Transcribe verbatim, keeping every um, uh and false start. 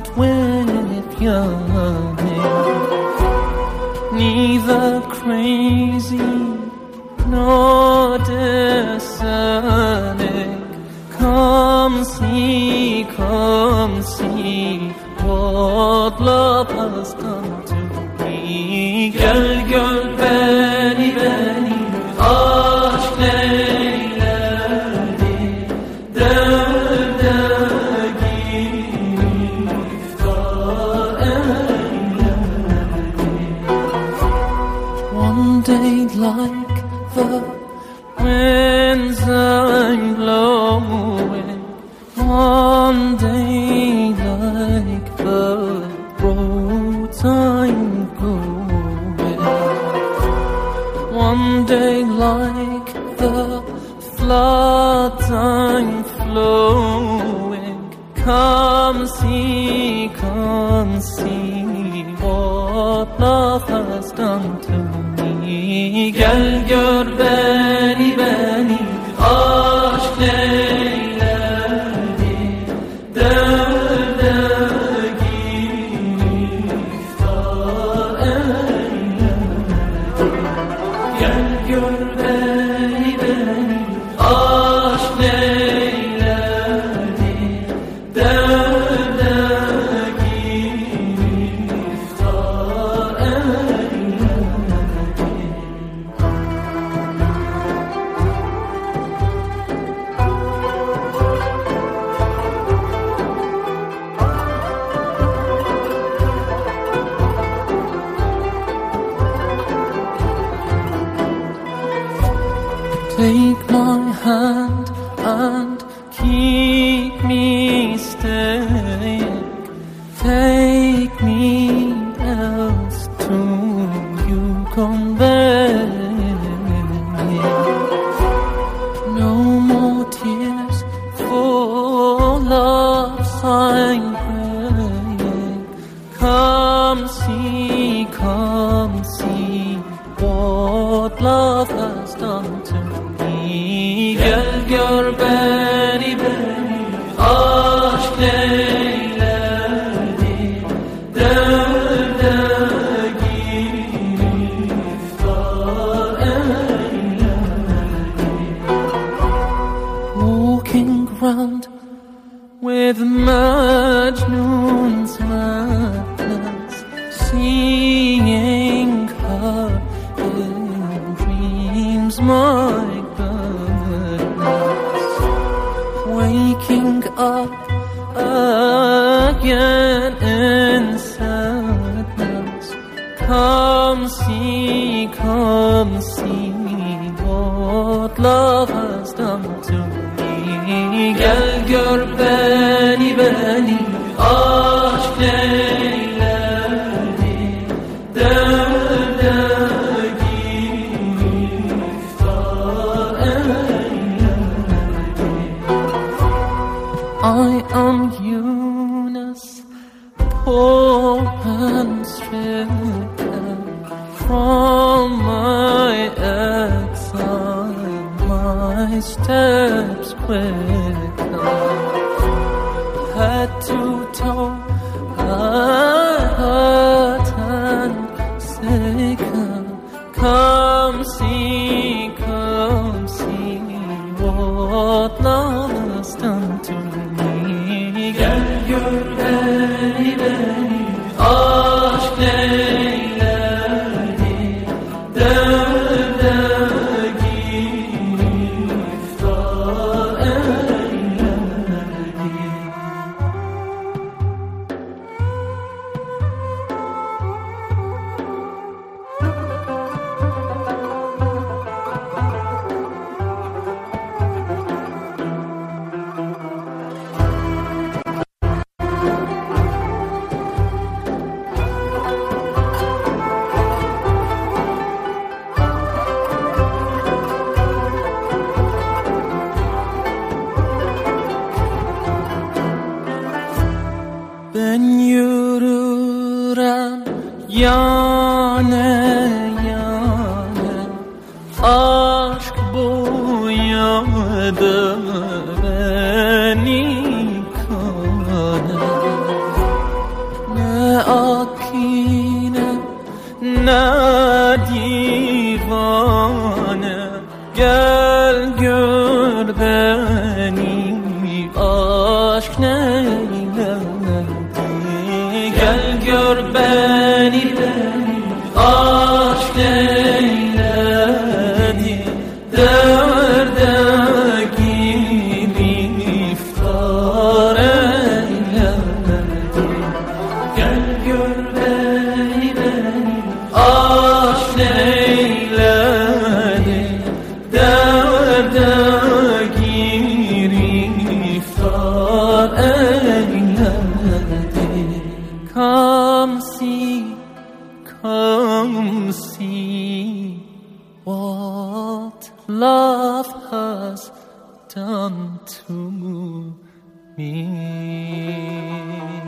chant with your name. Neither crazy nor discerning, come see, come see what love has done to me. Gel gör beni beni, aşk neyledi, derde giriftar eyledi. One day like the winds are blowing, one day like the roads I'm going, one day like the floods I'm flowing. Come see, come see what love has done to me. Gel gör beni beni, aşk neyledi, derde giriftar eyledi. Gel gör beni beni, aşk neyledi, derde giriftar eyledi. Take my hand and keep me staying. Take me else to you convey. No more tears for love's I'm praying. Come see, come see what love has done to me. Gel gör beni beni, aşk neyledi, derde giriftar eyledi. Walking round with Majnun's madness, seeing her in dreams, my goodness. Waking up again in sadness. Come see, come see what love has done to me. Gel gör beni beni, aşk neyledi, derde giriftar eyledi. I am Yunus, poor and stricken from my exile, my steps quicken, head to toe, hurt and sicken. Come see, come see what love has done to me. Gel gör beni beni, aşk neyledi, derde giriftar eyledi. Ben yürürem yane yane, aşk boyadı beni kane. gör beni aşk eyledi, derde giriftar eyledi. Gel gör beni, beni aşk eyledi, derde giriftar eyledi. Come see, come see what love has done to me.